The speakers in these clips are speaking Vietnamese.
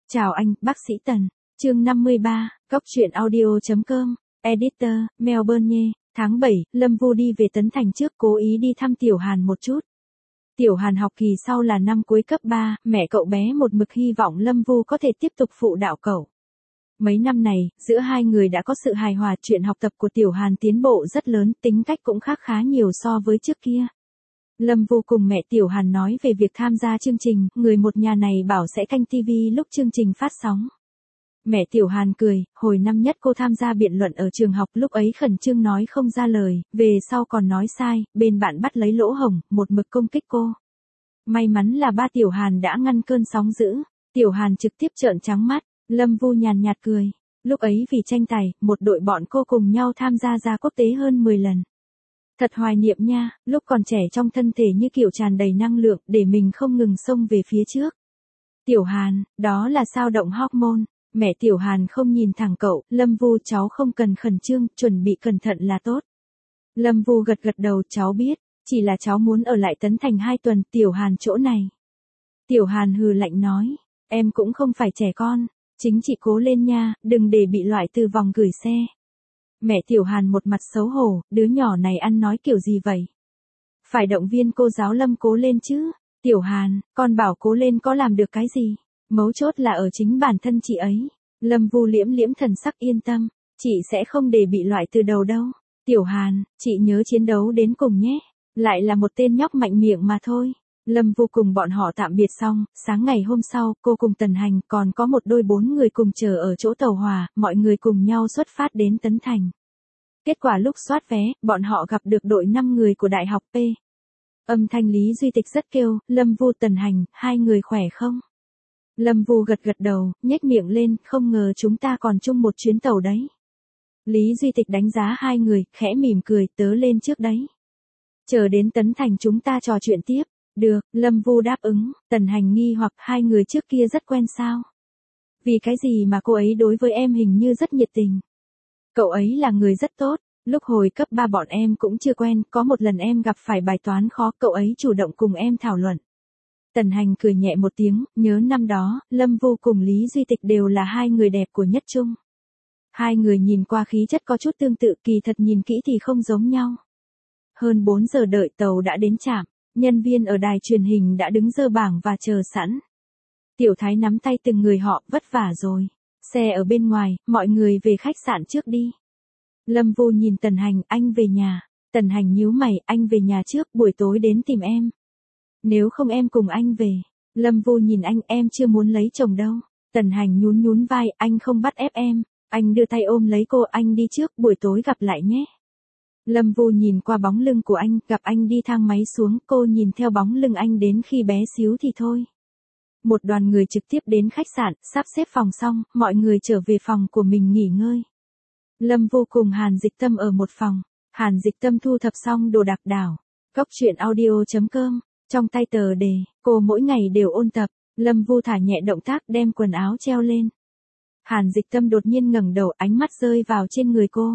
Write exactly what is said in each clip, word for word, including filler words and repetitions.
Chào anh, bác sĩ Tần. Chương năm mươi ba, góc truyện audio chấm com, Editor, Melbourne. Tháng bảy, Lâm Vu đi về Tấn Thành trước, cố ý đi thăm Tiểu Hàn một chút. Tiểu Hàn học kỳ sau là năm cuối cấp ba, mẹ cậu bé một mực hy vọng Lâm Vu có thể tiếp tục phụ đạo cậu. Mấy năm này, giữa hai người đã có sự hài hòa, chuyện học tập của Tiểu Hàn tiến bộ rất lớn, tính cách cũng khác khá nhiều so với trước kia. Lâm Vu cùng mẹ Tiểu Hàn nói về việc tham gia chương trình, người một nhà này bảo sẽ canh ti vi lúc chương trình phát sóng. Mẹ Tiểu Hàn cười, hồi năm nhất cô tham gia biện luận ở trường học, lúc ấy khẩn trương nói không ra lời, về sau còn nói sai, bên bạn bắt lấy lỗ hổng, một mực công kích cô. May mắn là ba Tiểu Hàn đã ngăn cơn sóng dữ, Tiểu Hàn trực tiếp trợn trắng mắt, Lâm Vu nhàn nhạt cười. Lúc ấy vì tranh tài, một đội bọn cô cùng nhau tham gia ra quốc tế hơn mười lần. Thật hoài niệm nha, lúc còn trẻ trong thân thể như kiểu tràn đầy năng lượng, để mình không ngừng xông về phía trước. Tiểu Hàn, đó là sao động hormone. Mẹ Tiểu Hàn không nhìn thẳng cậu, Lâm Vu cháu không cần khẩn trương, chuẩn bị cẩn thận là tốt. Lâm Vu gật gật đầu, cháu biết, chỉ là cháu muốn ở lại Tấn Thành hai tuần, Tiểu Hàn chỗ này. Tiểu Hàn hừ lạnh nói, em cũng không phải trẻ con, chính chị cố lên nha, đừng để bị loại từ vòng gửi xe. Mẹ Tiểu Hàn một mặt xấu hổ, đứa nhỏ này ăn nói kiểu gì vậy? Phải động viên cô giáo Lâm cố lên chứ. Tiểu Hàn, con bảo cố lên có làm được cái gì? Mấu chốt là ở chính bản thân chị ấy. Lâm Vu liễm liễm thần sắc, yên tâm, chị sẽ không để bị loại từ đầu đâu. Tiểu Hàn, chị nhớ chiến đấu đến cùng nhé. Lại là một tên nhóc mạnh miệng mà thôi. Lâm Vu cùng bọn họ tạm biệt xong, sáng ngày hôm sau, cô cùng Tần Hành còn có một đôi bốn người cùng chờ ở chỗ tàu hỏa, mọi người cùng nhau xuất phát đến Tấn Thành. Kết quả lúc soát vé, bọn họ gặp được đội năm người của Đại học P. Âm thanh Lý Duy Tịch rất kêu, Lâm Vu Tần Hành, hai người khỏe không? Lâm Vu gật gật đầu, nhếch miệng lên, không ngờ chúng ta còn chung một chuyến tàu đấy. Lý Duy Tịch đánh giá hai người, khẽ mỉm cười, tớ lên trước đấy. Chờ đến Tấn Thành chúng ta trò chuyện tiếp. Được, Lâm Vu đáp ứng. Tần Hành nghi hoặc hai người trước kia rất quen sao? Vì cái gì mà cô ấy đối với em hình như rất nhiệt tình? Cậu ấy là người rất tốt, lúc hồi cấp ba bọn em cũng chưa quen, có một lần em gặp phải bài toán khó, cậu ấy chủ động cùng em thảo luận. Tần Hành cười nhẹ một tiếng, nhớ năm đó, Lâm Vu cùng Lý Duy Tịch đều là hai người đẹp của nhất trung. Hai người nhìn qua khí chất có chút tương tự, kỳ thật nhìn kỹ thì không giống nhau. Hơn bốn giờ đợi tàu đã đến trạm. Nhân viên ở đài truyền hình đã đứng dơ bảng và chờ sẵn. Tiểu Thái nắm tay từng người họ, vất vả rồi. Xe ở bên ngoài, mọi người về khách sạn trước đi. Lâm Vu nhìn Tần Hành, anh về nhà. Tần Hành nhíu mày, anh về nhà trước, buổi tối đến tìm em. Nếu không em cùng anh về. Lâm Vu nhìn anh, em chưa muốn lấy chồng đâu. Tần Hành nhún nhún vai, anh không bắt ép em. Anh đưa tay ôm lấy cô, anh đi trước, buổi tối gặp lại nhé. Lâm Vu nhìn qua bóng lưng của anh, gặp anh đi thang máy xuống, cô nhìn theo bóng lưng anh đến khi bé xíu thì thôi. Một đoàn người trực tiếp đến khách sạn, sắp xếp phòng xong, mọi người trở về phòng của mình nghỉ ngơi. Lâm Vu cùng Hàn Dịch Tâm ở một phòng, Hàn Dịch Tâm thu thập xong đồ đạc đảo. Góc truyện audio chấm com, trong tay tờ đề, cô mỗi ngày đều ôn tập, Lâm Vu thả nhẹ động tác đem quần áo treo lên. Hàn Dịch Tâm đột nhiên ngẩng đầu, ánh mắt rơi vào trên người cô.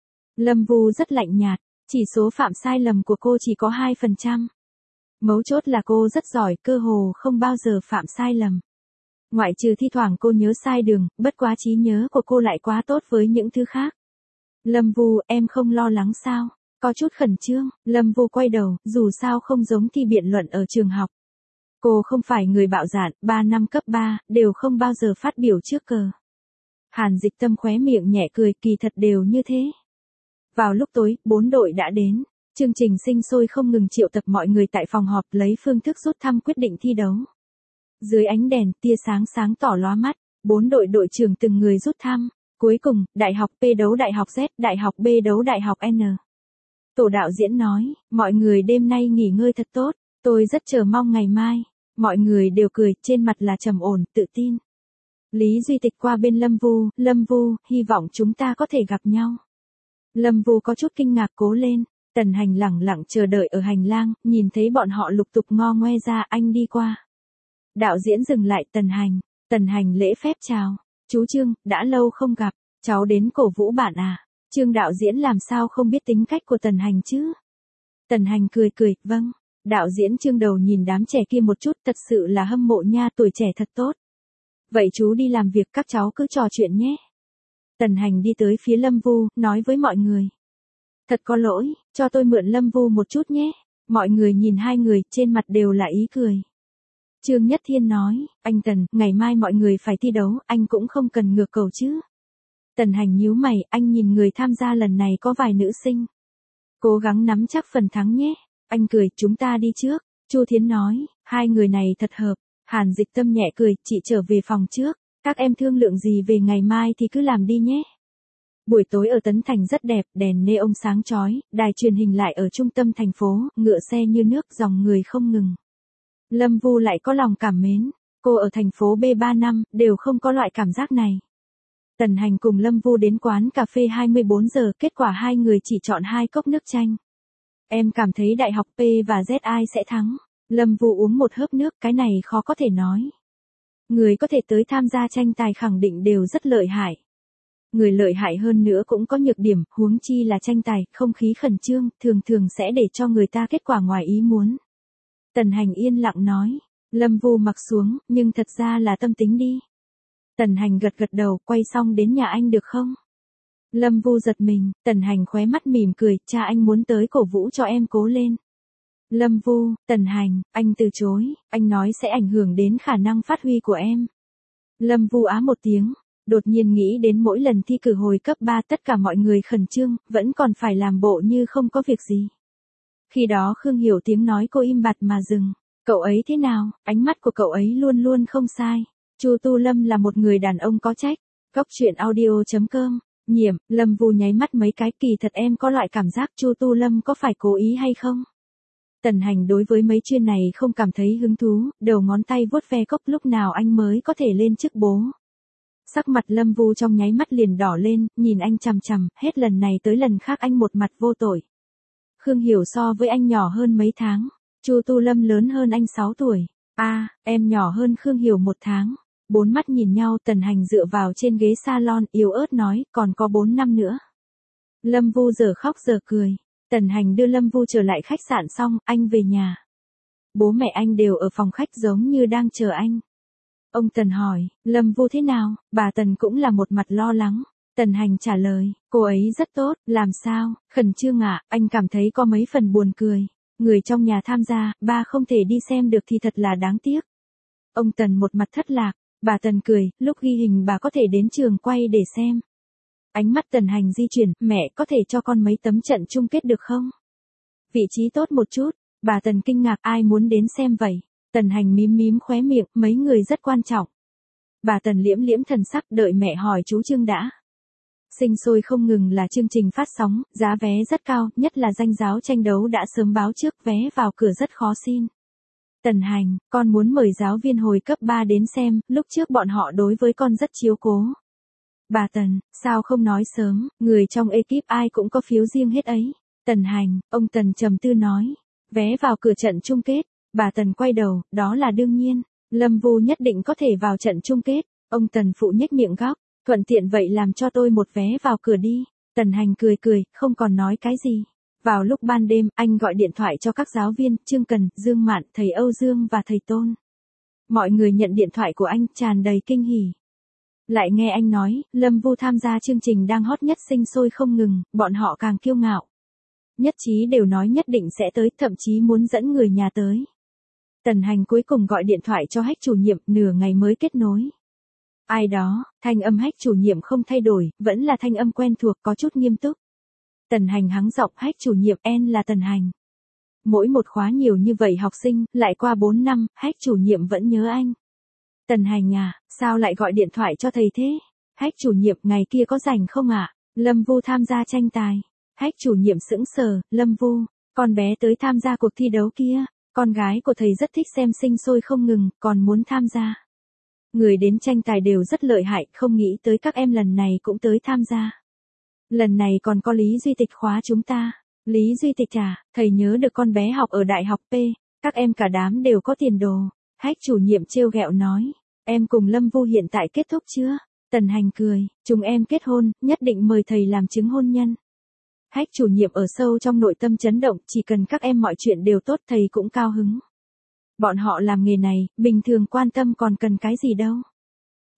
Lâm Vu rất lạnh nhạt, chỉ số phạm sai lầm của cô chỉ có hai phần trăm. Mấu chốt là cô rất giỏi, cơ hồ không bao giờ phạm sai lầm. Ngoại trừ thi thoảng cô nhớ sai đường, bất quá trí nhớ của cô lại quá tốt với những thứ khác. Lâm Vu, em không lo lắng sao? Có chút khẩn trương, Lâm Vu quay đầu, dù sao không giống thi biện luận ở trường học. Cô không phải người bạo dạn, ba năm cấp ba, đều không bao giờ phát biểu trước cờ. Hàn Dịch Tâm khóe miệng nhẹ cười, kỳ thật đều như thế. Vào lúc tối, bốn đội đã đến. Chương trình sinh sôi không ngừng triệu tập mọi người tại phòng họp lấy phương thức rút thăm quyết định thi đấu. Dưới ánh đèn, tia sáng sáng tỏ lóa mắt, bốn đội đội trưởng từng người rút thăm. Cuối cùng, Đại học P đấu Đại học Z, Đại học B đấu Đại học N. Tổ đạo diễn nói, mọi người đêm nay nghỉ ngơi thật tốt, tôi rất chờ mong ngày mai. Mọi người đều cười, trên mặt là trầm ổn, tự tin. Lý Duy Tịch qua bên Lâm Vu, Lâm Vu, hy vọng chúng ta có thể gặp nhau. Lâm Vu có chút kinh ngạc, cố lên. Tần Hành lẳng lặng chờ đợi ở hành lang, nhìn thấy bọn họ lục tục ngo ngoe ra, anh đi qua. Đạo diễn dừng lại, Tần Hành. Tần Hành lễ phép chào. Chú Trương, đã lâu không gặp, cháu đến cổ vũ bạn à? Trương đạo diễn làm sao không biết tính cách của Tần Hành chứ? Tần Hành cười cười, vâng. Đạo diễn Trương đầu nhìn đám trẻ kia một chút, thật sự là hâm mộ nha, tuổi trẻ thật tốt. Vậy chú đi làm việc, các cháu cứ trò chuyện nhé. Tần Hành đi tới phía Lâm Vu, nói với mọi người. Thật có lỗi, cho tôi mượn Lâm Vu một chút nhé. Mọi người nhìn hai người, trên mặt đều là ý cười. Trương Nhất Thiên nói, anh Tần, ngày mai mọi người phải thi đấu, anh cũng không cần ngược cầu chứ. Tần Hành nhíu mày, anh nhìn người tham gia lần này có vài nữ sinh. Cố gắng nắm chắc phần thắng nhé. Anh cười, chúng ta đi trước. Chu Thiến nói, hai người này thật hợp. Hàn Dịch Tâm nhẹ cười, chị trở về phòng trước. Các em thương lượng gì về ngày mai thì cứ làm đi nhé. Buổi tối ở Tấn Thành rất đẹp, đèn neon sáng chói, đài truyền hình lại ở trung tâm thành phố, ngựa xe như nước, dòng người không ngừng. Lâm Vu lại có lòng cảm mến, cô ở thành phố B ba năm, đều không có loại cảm giác này. Tần Hành cùng Lâm Vu đến quán cà phê hai mươi bốn giờ, kết quả hai người chỉ chọn hai cốc nước chanh. Em cảm thấy đại học P và Z ai sẽ thắng. Lâm Vu uống một hớp nước, cái này khó có thể nói. Người có thể tới tham gia tranh tài khẳng định đều rất lợi hại. Người lợi hại hơn nữa cũng có nhược điểm, huống chi là tranh tài, không khí khẩn trương, thường thường sẽ để cho người ta kết quả ngoài ý muốn. Tần Hành yên lặng nói, Lâm Vu mặc xuống, nhưng thật ra là tâm tính đi. Tần Hành gật gật đầu, quay xong đến nhà anh được không? Lâm Vu giật mình, Tần Hành khóe mắt mỉm cười, cha anh muốn tới cổ vũ cho em cố lên. Lâm Vu, Tần Hành, anh từ chối, anh nói sẽ ảnh hưởng đến khả năng phát huy của em. Lâm Vu á một tiếng, đột nhiên nghĩ đến mỗi lần thi cử hồi cấp ba tất cả mọi người khẩn trương, vẫn còn phải làm bộ như không có việc gì. Khi đó Khương Hiểu tiếng nói cô im bặt mà dừng, cậu ấy thế nào, ánh mắt của cậu ấy luôn luôn không sai. Chu Tu Lâm là một người đàn ông có trách. Góc truyện audio chấm com, Nhiễm, Lâm Vu nháy mắt mấy cái, kỳ thật em có loại cảm giác Chu Tu Lâm có phải cố ý hay không? Tần Hành đối với mấy chuyên này không cảm thấy hứng thú, đầu ngón tay vuốt ve cốc, lúc nào anh mới có thể lên chức bố. Sắc mặt Lâm Vu trong nháy mắt liền đỏ lên, nhìn anh chằm chằm, hết lần này tới lần khác anh một mặt vô tội. Khương Hiểu so với anh nhỏ hơn mấy tháng, Chu Tu Lâm lớn hơn anh sáu tuổi. A, à, em nhỏ hơn Khương Hiểu một tháng. Bốn mắt nhìn nhau, Tần Hành dựa vào trên ghế salon, yếu ớt nói, còn có bốn năm nữa. Lâm Vu giờ khóc giờ cười. Tần Hành đưa Lâm Vu trở lại khách sạn xong, anh về nhà. Bố mẹ anh đều ở phòng khách giống như đang chờ anh. Ông Tần hỏi, Lâm Vu thế nào? Bà Tần cũng là một mặt lo lắng. Tần Hành trả lời, cô ấy rất tốt, làm sao? Khẩn trương ạ, à, anh cảm thấy có mấy phần buồn cười. Người trong nhà tham gia, ba không thể đi xem được thì thật là đáng tiếc. Ông Tần một mặt thất lạc, bà Tần cười, lúc ghi hình bà có thể đến trường quay để xem. Ánh mắt Tần Hành di chuyển, mẹ có thể cho con mấy tấm trận chung kết được không? Vị trí tốt một chút, bà Tần kinh ngạc, ai muốn đến xem vậy? Tần Hành mím mím khóe miệng, mấy người rất quan trọng. Bà Tần liễm liễm thần sắc, đợi mẹ hỏi chú Trương đã. Sinh sôi không ngừng là chương trình phát sóng, giá vé rất cao, nhất là danh giáo tranh đấu đã sớm báo trước, vé vào cửa rất khó xin. Tần Hành, con muốn mời giáo viên hồi cấp ba đến xem, lúc trước bọn họ đối với con rất chiếu cố. Bà Tần, sao không nói sớm, người trong ekip ai cũng có phiếu riêng hết ấy. Tần Hành, ông Tần trầm tư nói, vé vào cửa trận chung kết. Bà Tần quay đầu, đó là đương nhiên, Lâm Vu nhất định có thể vào trận chung kết. Ông Tần phụ nhếch miệng góc, thuận tiện vậy làm cho tôi một vé vào cửa đi. Tần Hành cười cười, không còn nói cái gì. Vào lúc ban đêm, anh gọi điện thoại cho các giáo viên, Trương Cần, Dương Mạn, thầy Âu Dương và thầy Tôn. Mọi người nhận điện thoại của anh, tràn đầy kinh hỉ. Lại nghe anh nói, Lâm Vu tham gia chương trình đang hot nhất, sinh sôi không ngừng, bọn họ càng kiêu ngạo. Nhất trí đều nói nhất định sẽ tới, thậm chí muốn dẫn người nhà tới. Tần Hành cuối cùng gọi điện thoại cho Hách chủ nhiệm, nửa ngày mới kết nối. Ai đó, thanh âm Hách chủ nhiệm không thay đổi, vẫn là thanh âm quen thuộc, có chút nghiêm túc. Tần Hành hắng giọng, Hách chủ nhiệm, em là Tần Hành. Mỗi một khóa nhiều như vậy học sinh, lại qua bốn năm, Hách chủ nhiệm vẫn nhớ anh. Tần Hành à, sao lại gọi điện thoại cho thầy thế? Hách chủ nhiệm, ngày kia có rảnh không ạ? À? Lâm Vu tham gia tranh tài. Hách chủ nhiệm sững sờ, Lâm Vu, con bé tới tham gia cuộc thi đấu kia. Con gái của thầy rất thích xem sinh sôi không ngừng, còn muốn tham gia. Người đến tranh tài đều rất lợi hại, không nghĩ tới các em lần này cũng tới tham gia. Lần này còn có Lý Duy Tịch khóa chúng ta. Lý Duy Tịch à, thầy nhớ được con bé học ở đại học P, các em cả đám đều có tiền đồ. Hách chủ nhiệm trêu ghẹo nói, em cùng Lâm Vu hiện tại kết thúc chưa? Tần Hành cười, chúng em kết hôn, nhất định mời thầy làm chứng hôn nhân. Hách chủ nhiệm ở sâu trong nội tâm chấn động, chỉ cần các em mọi chuyện đều tốt, thầy cũng cao hứng. Bọn họ làm nghề này, bình thường quan tâm còn cần cái gì đâu.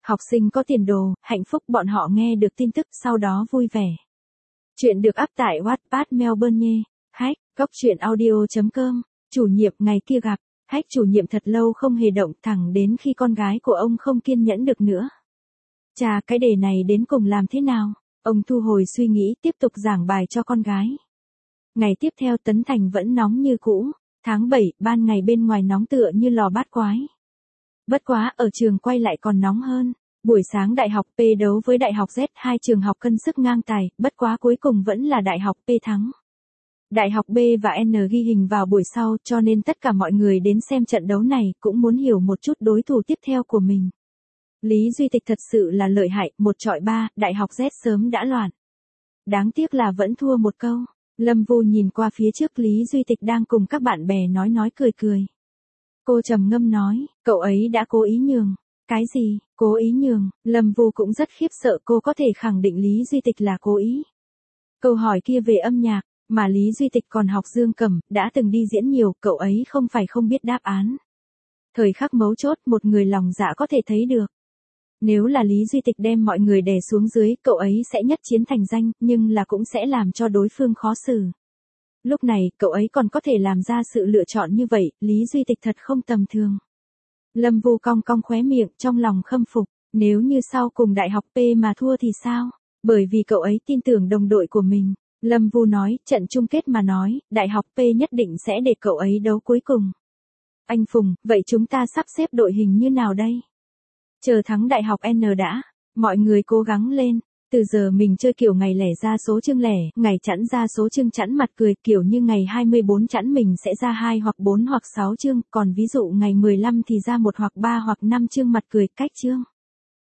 Học sinh có tiền đồ, hạnh phúc bọn họ nghe được tin tức sau đó vui vẻ. Chuyện được up tại Wattpad Melbourne nhé. Hack, góc chuyện audio chấm com. Chủ nhiệm ngày kia gặp. Hack chủ nhiệm thật lâu không hề động thẳng đến khi con gái của ông không kiên nhẫn được nữa. Chà, cái đề này đến cùng làm thế nào? Ông thu hồi suy nghĩ tiếp tục giảng bài cho con gái. Ngày tiếp theo Tấn Thành vẫn nóng như cũ. Tháng bảy, ban ngày bên ngoài nóng tựa như lò bát quái. Bất quá ở trường quay lại còn nóng hơn. Buổi sáng Đại học P đấu với Đại học Z, hai trường học cân sức ngang tài, bất quá cuối cùng vẫn là Đại học P thắng. Đại học B và N ghi hình vào buổi sau cho nên tất cả mọi người đến xem trận đấu này cũng muốn hiểu một chút đối thủ tiếp theo của mình. Lý Duy Tịch thật sự là lợi hại, một chọi ba, Đại học Z sớm đã loạn. Đáng tiếc là vẫn thua một câu. Lâm Vu nhìn qua phía trước Lý Duy Tịch đang cùng các bạn bè nói nói cười cười. Cô trầm ngâm nói, cậu ấy đã cố ý nhường. Cái gì, cố ý nhường? Lâm Vu cũng rất khiếp sợ cô có thể khẳng định Lý Duy Tịch là cố ý. Câu hỏi kia về âm nhạc, mà Lý Duy Tịch còn học dương cầm, đã từng đi diễn nhiều, cậu ấy không phải không biết đáp án. Thời khắc mấu chốt một người lòng dạ có thể thấy được. Nếu là Lý Duy Tịch đem mọi người đè xuống dưới, cậu ấy sẽ nhất chiến thành danh, nhưng là cũng sẽ làm cho đối phương khó xử. Lúc này, cậu ấy còn có thể làm ra sự lựa chọn như vậy, Lý Duy Tịch thật không tầm thường. Lâm Vu cong cong khóe miệng, trong lòng khâm phục, nếu như sau cùng Đại học P mà thua thì sao? Bởi vì cậu ấy tin tưởng đồng đội của mình. Lâm Vu nói, trận chung kết mà nói, Đại học P nhất định sẽ để cậu ấy đấu cuối cùng. Anh Phùng, vậy chúng ta sắp xếp đội hình như nào đây? Chờ thắng Đại học N đã, mọi người cố gắng lên. Từ giờ mình chơi kiểu ngày lẻ ra số chương lẻ, ngày chẵn ra số chương chẵn mặt cười, kiểu như ngày hai mươi bốn chẵn mình sẽ ra hai hoặc bốn hoặc sáu chương, còn ví dụ ngày mười lăm thì ra một hoặc ba hoặc năm chương mặt cười, cách chương.